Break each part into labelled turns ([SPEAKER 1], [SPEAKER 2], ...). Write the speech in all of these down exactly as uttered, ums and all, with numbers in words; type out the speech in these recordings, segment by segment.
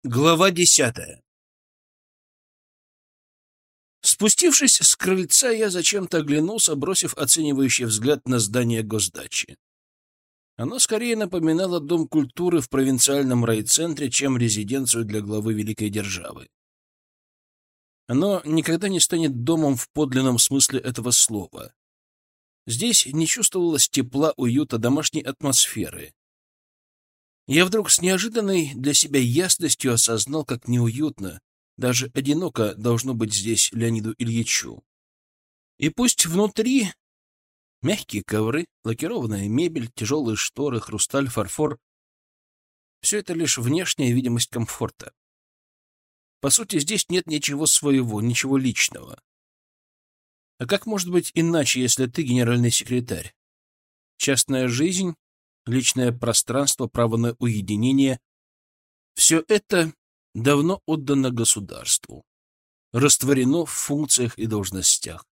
[SPEAKER 1] Глава десятая. Спустившись с крыльца, я зачем-то оглянулся, бросив оценивающий взгляд на здание госдачи. Оно скорее напоминало дом культуры в провинциальном райцентре, чем резиденцию для главы великой державы. Оно никогда не станет домом в подлинном смысле этого слова. Здесь не чувствовалось тепла, уюта, домашней атмосферы. Я вдруг с неожиданной для себя ясностью осознал, как неуютно, даже одиноко должно быть здесь Леониду Ильичу. И пусть внутри мягкие ковры, лакированная мебель, тяжелые шторы, хрусталь, фарфор — все это лишь внешняя видимость комфорта. По сути, здесь нет ничего своего, ничего личного. А как может быть иначе, если ты генеральный секретарь? Частная жизнь, личное пространство, право на уединение — все это давно отдано государству, растворено в функциях и должностях.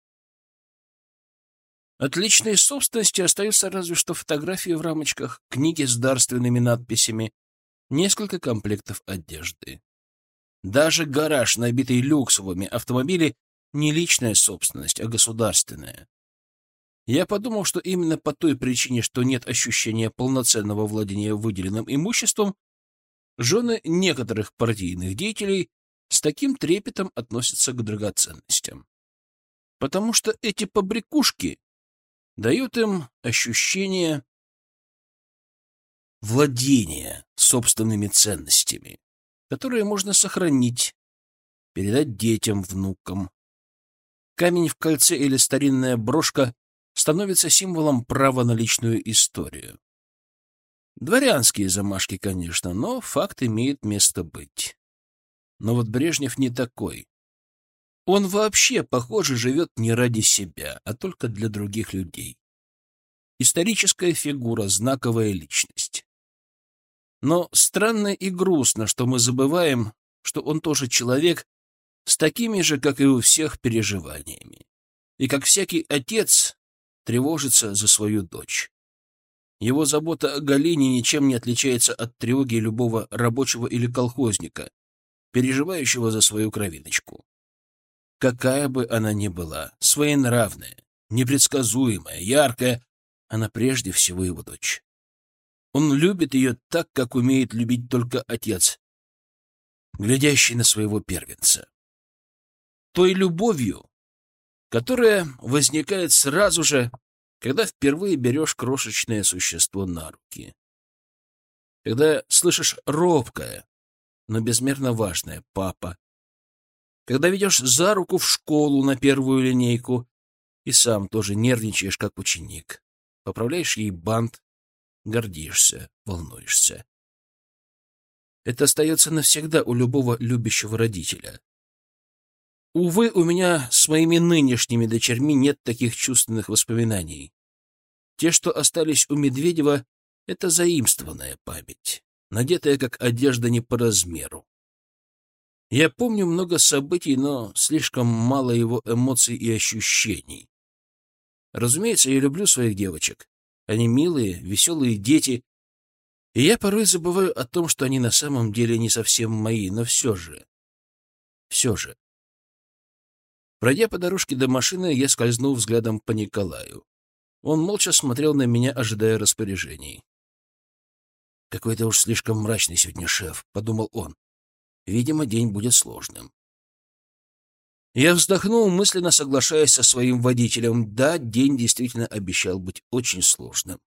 [SPEAKER 1] От личной собственности остаются разве что фотографии в рамочках, книги с дарственными надписями, несколько комплектов одежды. Даже гараж, набитый люксовыми автомобилями, не личная собственность, а государственная. Я подумал, что именно по той причине, что нет ощущения полноценного владения выделенным имуществом, жены некоторых партийных деятелей с таким трепетом относятся к драгоценностям. Потому что эти побрякушки дают им ощущение владения собственными ценностями, которые можно сохранить, передать детям, внукам. Камень в кольце или старинная брошка становится символом права на личную историю. Дворянские замашки, конечно, но факт имеет место быть. Но вот Брежнев не такой. Он вообще, похоже, живет не ради себя, а только для других людей. Историческая фигура, знаковая личность. Но странно и грустно, что мы забываем, что он тоже человек с такими же, как и у всех, переживаниями. И как всякий отец тревожится за свою дочь. Его забота о Галине ничем не отличается от тревоги любого рабочего или колхозника, переживающего за свою кровиночку. Какая бы она ни была, своенравная, непредсказуемая, яркая, она прежде всего его дочь. Он любит ее так, как умеет любить только отец, глядящий на своего первенца. Той любовью, которая возникает сразу же, когда впервые берешь крошечное существо на руки. Когда слышишь робкое, но безмерно важное «папа». Когда ведешь за руку в школу на первую линейку и сам тоже нервничаешь, как ученик. Поправляешь ей бант, гордишься, волнуешься. Это остается навсегда у любого любящего родителя. Увы, у меня с моими нынешними дочерьми нет таких чувственных воспоминаний. Те, что остались у Медведева, — это заимствованная память, надетая как одежда не по размеру. Я помню много событий, но слишком мало его эмоций и ощущений. Разумеется, я люблю своих девочек. Они милые, веселые дети, и я порой забываю о том, что они на самом деле не совсем мои, но все же, все же. Пройдя по дорожке до машины, я скользнул взглядом по Николаю. Он молча смотрел на меня, ожидая распоряжений. «Какой-то уж слишком мрачный сегодня шеф», — подумал он. «Видимо, день будет сложным». Я вздохнул, мысленно соглашаясь со своим водителем. Да, день действительно обещал быть очень сложным.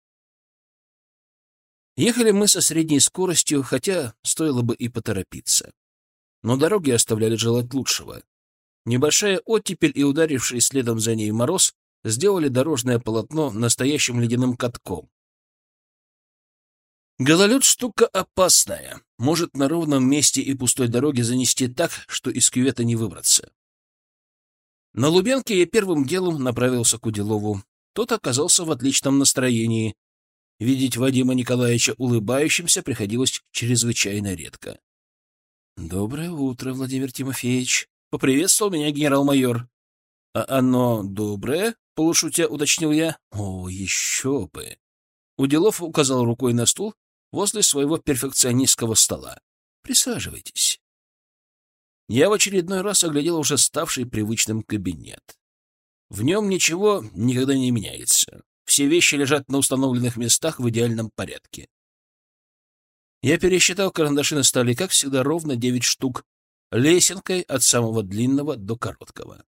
[SPEAKER 1] Ехали мы со средней скоростью, хотя стоило бы и поторопиться. Но дороги оставляли желать лучшего. Небольшая оттепель и ударивший следом за ней мороз сделали дорожное полотно настоящим ледяным катком. Гололед — штука опасная. Может на ровном месте и пустой дороге занести так, что из кювета не выбраться. На Лубенке я первым делом направился к Уделову. Тот оказался в отличном настроении. Видеть Вадима Николаевича улыбающимся приходилось чрезвычайно редко. — Доброе утро, Владимир Тимофеевич. — Поприветствовал меня генерал-майор. — А оно доброе? — полушутя уточнил я. — О, еще бы! Уделов указал рукой на стул возле своего перфекционистского стола. Присаживайтесь. Я в очередной раз оглядел уже ставший привычным кабинет. В нем ничего никогда не меняется. Все вещи лежат на установленных местах в идеальном порядке. Я пересчитал карандаши на столе, как всегда, ровно девять штук, лесенкой от самого длинного до короткого.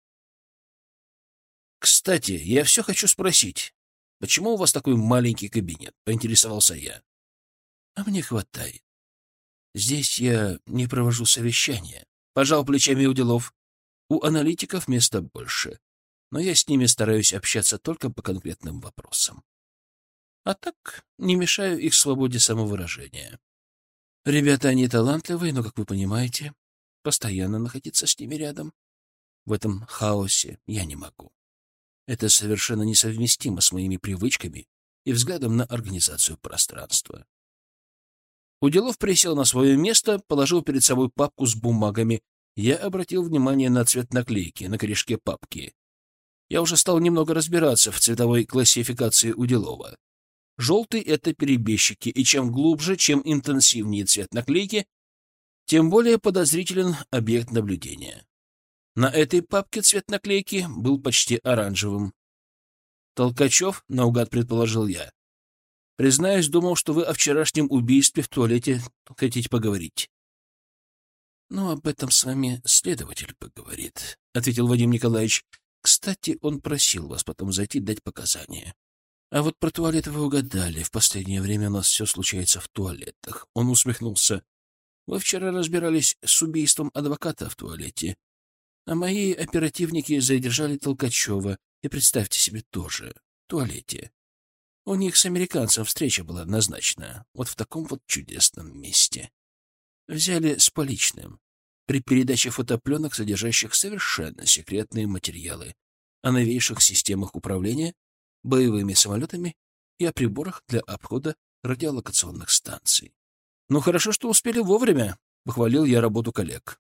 [SPEAKER 1] «Кстати, я все хочу спросить, почему у вас такой маленький кабинет?» — поинтересовался я. «А мне хватает. Здесь я не провожу совещания», — пожал плечами Уделов. «У аналитиков места больше, но я с ними стараюсь общаться только по конкретным вопросам. А так не мешаю их свободе самовыражения. Ребята, они талантливые, но, как вы понимаете, постоянно находиться с ними рядом. В этом хаосе я не могу. Это совершенно несовместимо с моими привычками и взглядом на организацию пространства». Уделов присел на свое место, положил перед собой папку с бумагами. Я обратил внимание на цвет наклейки на корешке папки. Я уже стал немного разбираться в цветовой классификации Уделова. Желтый — это перебежчики, и чем глубже, чем интенсивнее цвет наклейки, тем более подозрителен объект наблюдения. На этой папке цвет наклейки был почти оранжевым. «Толкачев?» — наугад предположил я. «Признаюсь, думал, что вы о вчерашнем убийстве в туалете хотите поговорить». «Ну, об этом с вами следователь поговорит», — ответил Вадим Николаевич. «Кстати, он просил вас потом зайти дать показания. А вот про туалет вы угадали. В последнее время у нас все случается в туалетах». Он усмехнулся. «Вы вчера разбирались с убийством адвоката в туалете, а мои оперативники задержали Толкачева, и, представьте себе, тоже в туалете. У них с американцем встреча была назначена, вот в таком вот чудесном месте. Взяли с поличным, при передаче фотопленок, содержащих совершенно секретные материалы о новейших системах управления боевыми самолетами и о приборах для обхода радиолокационных станций. Ну, хорошо, что успели вовремя», — похвалил я работу коллег.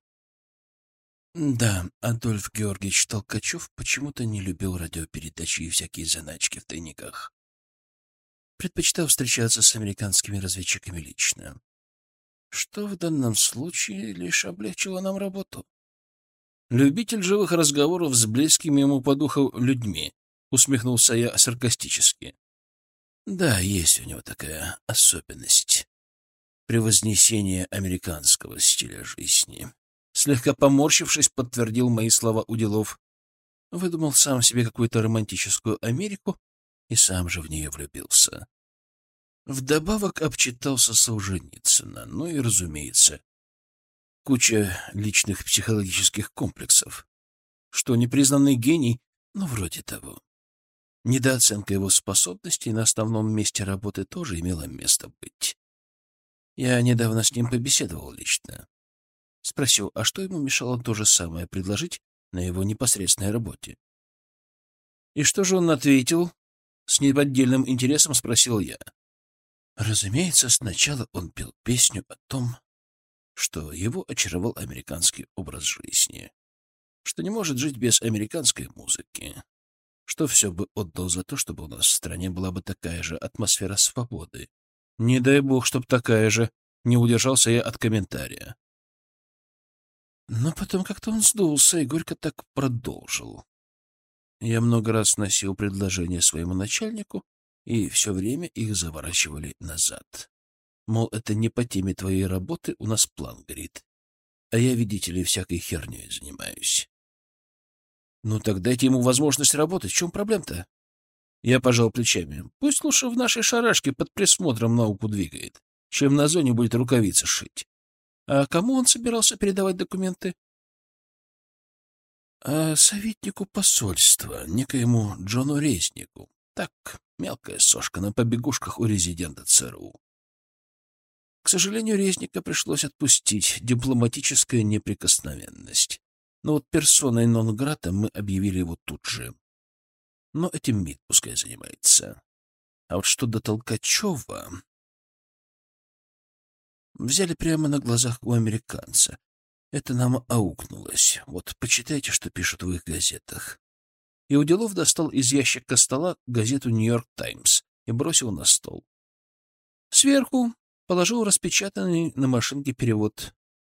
[SPEAKER 1] Да, Адольф Георгиевич Толкачев почему-то не любил радиопередачи и всякие заначки в тайниках. Предпочитал встречаться с американскими разведчиками лично, что в данном случае лишь облегчило нам работу. «Любитель живых разговоров с близкими ему по духу людьми», — усмехнулся я саркастически. «Да, есть у него такая особенность. Превознесение американского стиля жизни». Слегка поморщившись, подтвердил мои слова Уделов. Выдумал сам себе какую-то романтическую Америку и сам же в нее влюбился. Вдобавок обчитался Солженицына, ну и, разумеется, куча личных психологических комплексов. Что, непризнанный гений? Ну, вроде того. Недооценка его способностей на основном месте работы тоже имела место быть. Я недавно с ним побеседовал лично. Спросил, а что ему мешало то же самое предложить на его непосредственной работе. И что же он ответил? С неподдельным интересом спросил я. Разумеется, сначала он пел песню о том, что его очаровал американский образ жизни, что не может жить без американской музыки, что все бы отдал за то, чтобы у нас в стране была бы такая же атмосфера свободы. Не дай бог, чтоб такая же, не удержался я от комментария. Но потом как-то он сдулся и горько так продолжил. Я много раз носил предложения своему начальнику, и все время их заворачивали назад. Мол, это не по теме твоей работы, у нас план горит. А я, видите ли, всякой херней занимаюсь. Ну так дайте ему возможность работать. В чем проблема-то? Я пожал плечами. Пусть лучше в нашей шарашке под присмотром науку двигает, чем на зоне будет рукавицы шить. А кому он собирался передавать документы? А советнику посольства, некоему Джону Резнику. Так, мелкая сошка на побегушках у резидента ЦРУ. К сожалению, Резника пришлось отпустить. Дипломатическая неприкосновенность. Но вот персоной нон-грата мы объявили его тут же. Но этим МИД пускай занимается. А вот что до Толкачева... Взяли прямо на глазах у американца. Это нам аукнулось. Вот, почитайте, что пишут в их газетах. И Уделов достал из ящика стола газету «Нью-Йорк Таймс» и бросил на стол. Сверху положил распечатанный на машинке перевод.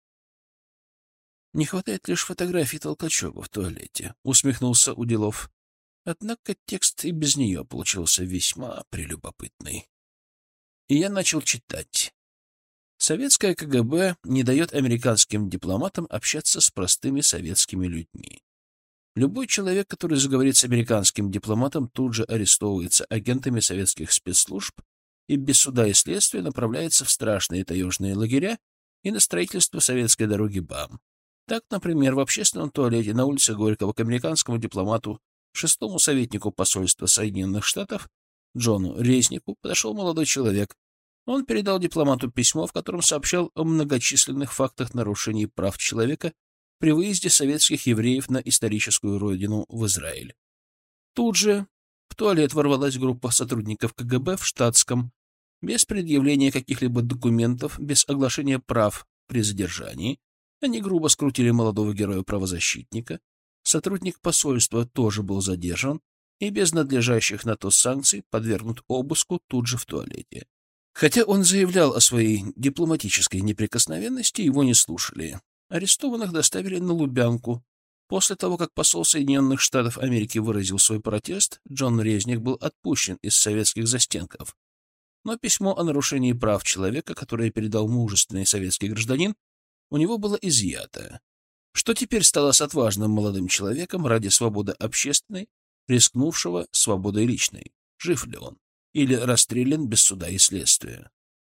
[SPEAKER 1] «Не хватает лишь фотографий Толкачева в туалете», — усмехнулся Уделов. Однако текст и без нее получился весьма прелюбопытный. И я начал читать. Советское КГБ не дает американским дипломатам общаться с простыми советскими людьми. Любой человек, который заговорит с американским дипломатом, тут же арестовывается агентами советских спецслужб и без суда и следствия направляется в страшные таежные лагеря и на строительство советской дороги БАМ. Так, например, в общественном туалете на улице Горького к американскому дипломату, шестому советнику посольства Соединенных Штатов, Джону Резнику, подошел молодой человек. Он передал дипломату письмо, в котором сообщал о многочисленных фактах нарушений прав человека при выезде советских евреев на историческую родину в Израиль. Тут же в туалет ворвалась группа сотрудников КГБ в штатском, без предъявления каких-либо документов, без оглашения прав при задержании. Они грубо скрутили молодого героя-правозащитника. Сотрудник посольства тоже был задержан и без надлежащих на то санкций подвергнут обыску тут же в туалете. Хотя он заявлял о своей дипломатической неприкосновенности, его не слушали. Арестованных доставили на Лубянку. После того, как посол Соединенных Штатов Америки выразил свой протест, Джон Резник был отпущен из советских застенков. Но письмо о нарушении прав человека, которое передал мужественный советский гражданин, у него было изъято. Что теперь стало с отважным молодым человеком ради свободы общественной, рискнувшего свободой личной? Жив ли он? Или расстрелян без суда и следствия?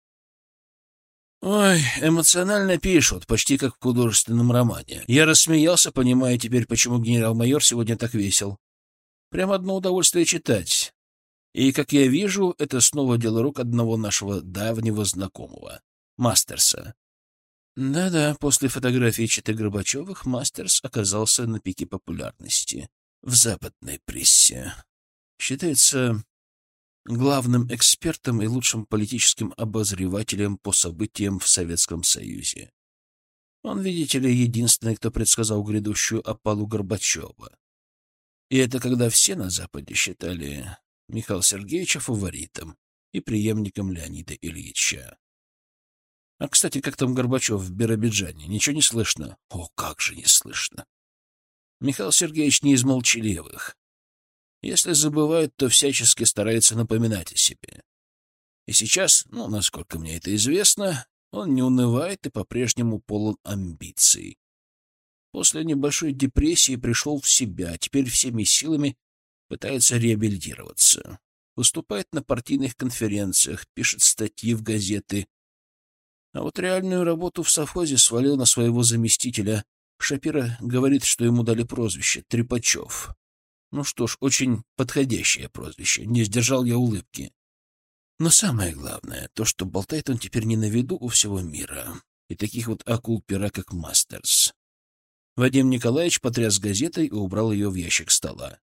[SPEAKER 1] Ой, эмоционально пишут, почти как в художественном романе. Я рассмеялся, понимая теперь, почему генерал-майор сегодня так весел. Прямо одно удовольствие читать. И, как я вижу, это снова дело рук одного нашего давнего знакомого, Мастерса. Да-да, после фотографии Читы Горбачевых Мастерс оказался на пике популярности в западной прессе. Считается главным экспертом и лучшим политическим обозревателем по событиям в Советском Союзе. Он, видите ли, единственный, кто предсказал грядущую опалу Горбачева. И это когда все на Западе считали Михаила Сергеевича фаворитом и преемником Леонида Ильича. А, кстати, как там Горбачев в Биробиджане? Ничего не слышно? О, как же не слышно! Михаил Сергеевич не из молчаливых. Если забывают, то всячески старается напоминать о себе. И сейчас, ну, насколько мне это известно, он не унывает и по-прежнему полон амбиций. После небольшой депрессии пришел в себя, теперь всеми силами пытается реабилитироваться. Выступает на партийных конференциях, пишет статьи в газеты. А вот реальную работу в совхозе свалил на своего заместителя. Шапира говорит, что ему дали прозвище Трепачев. Ну что ж, очень подходящее прозвище. Не сдержал я улыбки. Но самое главное, то, что болтает он теперь не на виду у всего мира. И таких вот акул-пера, как Мастерс. Вадим Николаевич потряс газетой и убрал ее в ящик стола.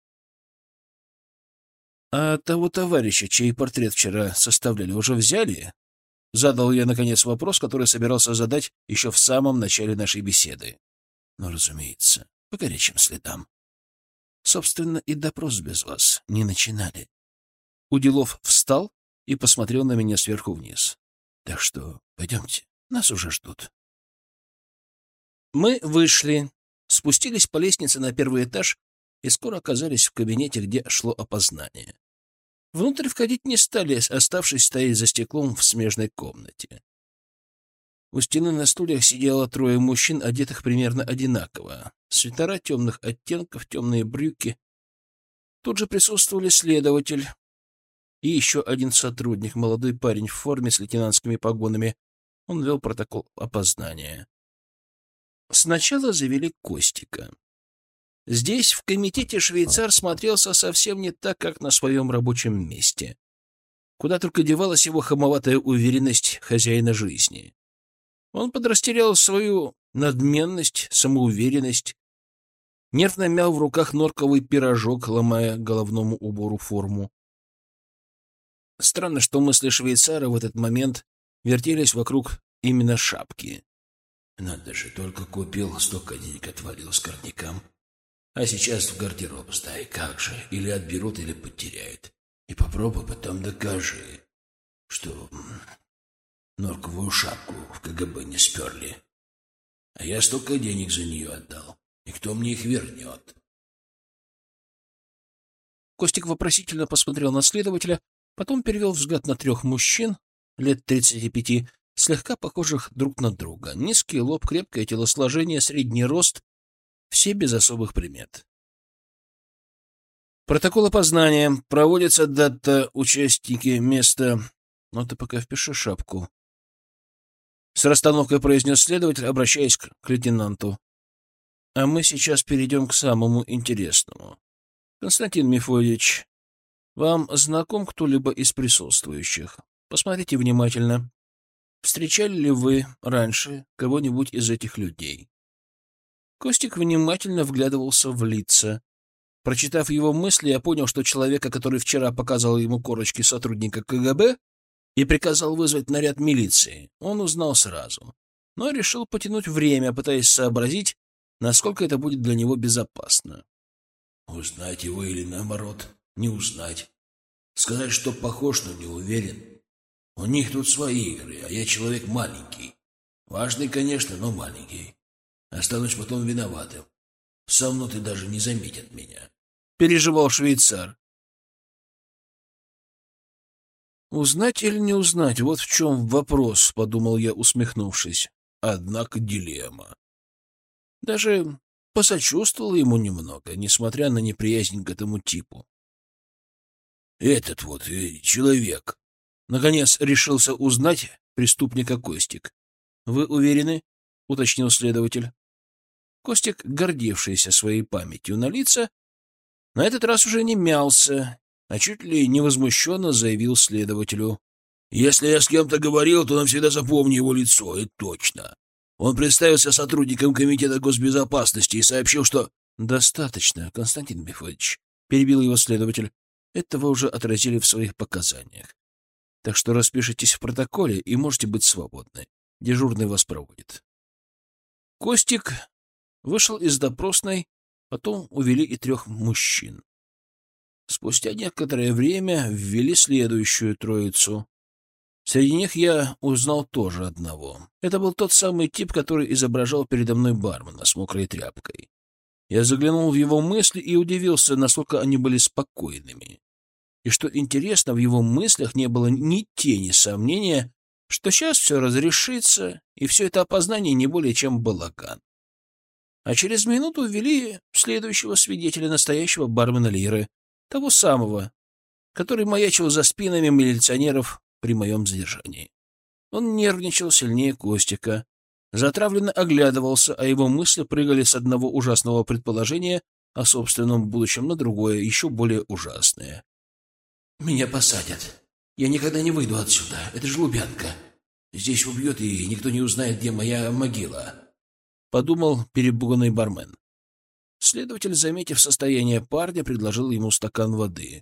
[SPEAKER 1] — А того товарища, чей портрет вчера составляли, уже взяли? Задал я, наконец, вопрос, который собирался задать еще в самом начале нашей беседы. Ну, разумеется, по горячим следам. Собственно, и допрос без вас не начинали. Уделов встал и посмотрел на меня сверху вниз. Так что пойдемте, нас уже ждут. Мы вышли, спустились по лестнице на первый этаж и скоро оказались в кабинете, где шло опознание. Внутрь входить не стали, оставшись стоять за стеклом в смежной комнате. У стены на стульях сидело трое мужчин, одетых примерно одинаково. Свитера темных оттенков, темные брюки. Тут же присутствовали следователь и еще один сотрудник, молодой парень в форме с лейтенантскими погонами. Он вел протокол опознания. Сначала завели Костика. Здесь, в комитете, швейцар смотрелся совсем не так, как на своем рабочем месте. Куда только девалась его хамоватая уверенность хозяина жизни. Он подрастерял свою надменность, самоуверенность, нервно мял в руках норковый пирожок, ломая головному убору форму. Странно, что мысли швейцара в этот момент вертелись вокруг именно шапки. Надо же, только купил, столько денег отвалил скорнякам. А сейчас в гардероб сдай, как же, или отберут, или потеряют. И попробуй потом докажи, что
[SPEAKER 2] норковую шапку в КГБ не сперли. А я столько денег за нее отдал. И кто мне их вернет?
[SPEAKER 1] Костик вопросительно посмотрел на следователя, потом перевел взгляд на трех мужчин, лет тридцати пяти, слегка похожих друг на друга. Низкий лоб, крепкое телосложение, средний рост — все без особых примет. Протокол опознания. Проводится дата, участники, место... Ну, ты пока впиши шапку. С расстановкой произнес следователь, обращаясь к, к лейтенанту. А мы сейчас перейдем к самому интересному. Константин Мефодич, вам знаком кто-либо из присутствующих? Посмотрите внимательно. Встречали ли вы раньше кого-нибудь из этих людей? Костик внимательно вглядывался в лица. Прочитав его мысли, я понял, что человека, который вчера показал ему корочки сотрудника КГБ и приказал вызвать наряд милиции, он узнал сразу, но решил потянуть время, пытаясь сообразить, насколько это будет для него безопасно.
[SPEAKER 2] Узнать его или, наоборот, не узнать. Сказать, что похож, но не уверен. У них тут свои игры, а я человек маленький. Важный, конечно, но маленький. Останусь потом виноватым. Сомнут и даже не заметят меня.
[SPEAKER 1] Переживал швейцар. «Узнать или не узнать? Вот в чем вопрос», — подумал я, усмехнувшись. Однако дилемма. Даже посочувствовал ему немного, несмотря на неприязнь к этому типу.
[SPEAKER 2] «Этот вот э, человек»,
[SPEAKER 1] — наконец решился узнать преступника Костик. «Вы уверены?» — уточнил следователь. Костик, гордившийся своей памятью на лица, на этот раз уже не мялся, а чуть ли не возмущенно заявил следователю.
[SPEAKER 2] «Если я с кем-то говорил, то навсегда запомни его лицо, это точно. Он представился сотрудником Комитета госбезопасности и сообщил, что...»
[SPEAKER 1] «Достаточно, Константин Мефодич», — перебил его следователь. «Этого уже отразили в своих показаниях. Так что распишитесь в протоколе и можете быть свободны. Дежурный вас проводит». Костик вышел из допросной, потом увели и трех мужчин. Спустя некоторое время ввели следующую троицу. Среди них я узнал тоже одного. Это был тот самый тип, который изображал передо мной бармена с мокрой тряпкой. Я заглянул в его мысли и удивился, насколько они были спокойными. И что интересно, в его мыслях не было ни тени сомнения, что сейчас все разрешится, и все это опознание не более чем балаган. А через минуту ввели следующего свидетеля, настоящего бармена Лиры, того самого, который маячил за спинами милиционеров при моем задержании. Он нервничал сильнее Костика, затравленно оглядывался, а его мысли прыгали с одного ужасного предположения о собственном будущем на другое, еще более ужасное.
[SPEAKER 2] «Меня посадят. Я никогда не выйду отсюда. Это же Лубянка. Здесь убьет, и никто не узнает, где моя могила»,
[SPEAKER 1] — подумал перепуганный бармен. Следователь, заметив состояние парня, предложил ему стакан воды.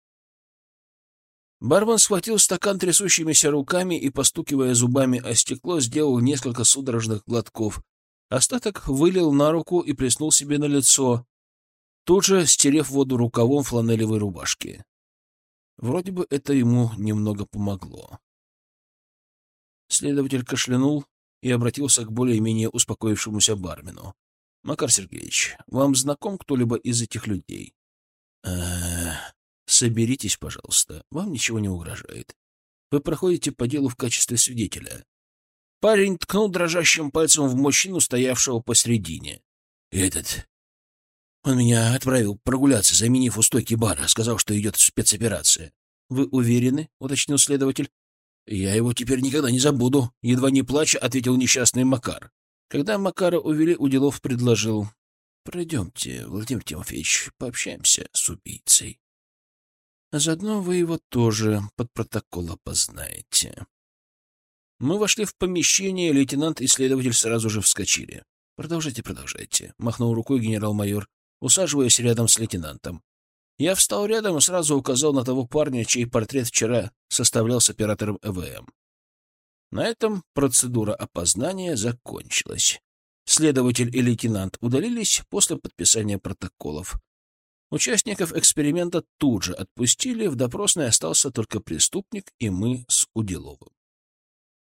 [SPEAKER 1] Бармен схватил стакан трясущимися руками и, постукивая зубами о стекло, сделал несколько судорожных глотков. Остаток вылил на руку и плеснул себе на лицо, тут же стерев воду рукавом фланелевой рубашки. Вроде бы это ему немного помогло. Следователь кашлянул и обратился к более-менее успокоившемуся бармену. — Макар Сергеевич, вам знаком кто-либо из этих людей? Э — Соберитесь, пожалуйста. Вам ничего не угрожает. Вы проходите по делу в качестве свидетеля. Парень ткнул дрожащим пальцем в мужчину, стоявшего посредине. — Этот... Он меня отправил прогуляться, заменив у стойки бара, сказал, что идет спецоперация. — Вы уверены? — уточнил следователь. — Я его теперь никогда не забуду, — едва не плача ответил несчастный Макар. Когда Макара увели, Уделов предложил: — Пройдемте, Владимир Тимофеевич, пообщаемся с убийцей. А заодно вы его тоже под протокол опознаете. Мы вошли в помещение, лейтенант и следователь сразу же вскочили. — Продолжайте, продолжайте, — махнул рукой генерал-майор, усаживаясь рядом с лейтенантом. Я встал рядом и сразу указал на того парня, чей портрет вчера составлял с оператором Э В М. На этом процедура опознания закончилась. Следователь и лейтенант удалились после подписания протоколов. Участников эксперимента тут же отпустили, в допросной остался только преступник и мы с Уделовым.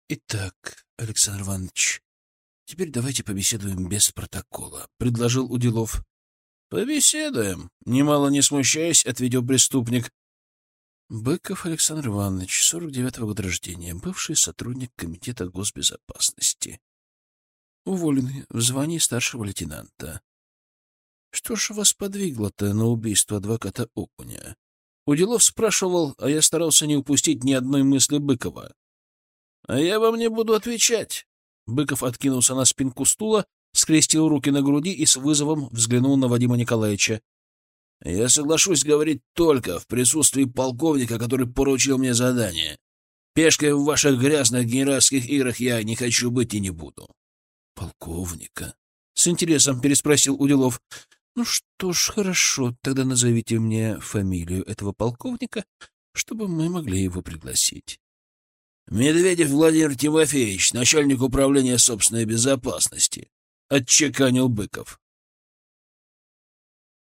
[SPEAKER 1] Итак, Александр Иванович, теперь давайте побеседуем без протокола, — предложил Уделов. — Побеседуем, — немало не смущаясь, ответил преступник. Быков Александр Иванович, сорок девятого года рождения, бывший сотрудник Комитета госбезопасности. Уволенный в звании старшего лейтенанта. Что ж вас подвигло-то на убийство адвоката Окуня? Уделов спрашивал, а я старался не упустить ни одной мысли Быкова. — А я вам не буду отвечать. Быков откинулся на спинку стула, скрестил руки на груди и с вызовом взглянул на Вадима Николаевича. — Я соглашусь говорить только в присутствии полковника, который поручил мне задание. Пешкой в ваших грязных генеральских играх я не хочу быть и не буду. — Полковника? — с интересом переспросил Уделов. — Ну что ж, хорошо, тогда назовите мне фамилию этого полковника, чтобы мы могли его пригласить. — Медведев Владимир Тимофеевич, начальник управления собственной безопасности, — отчеканил Быков.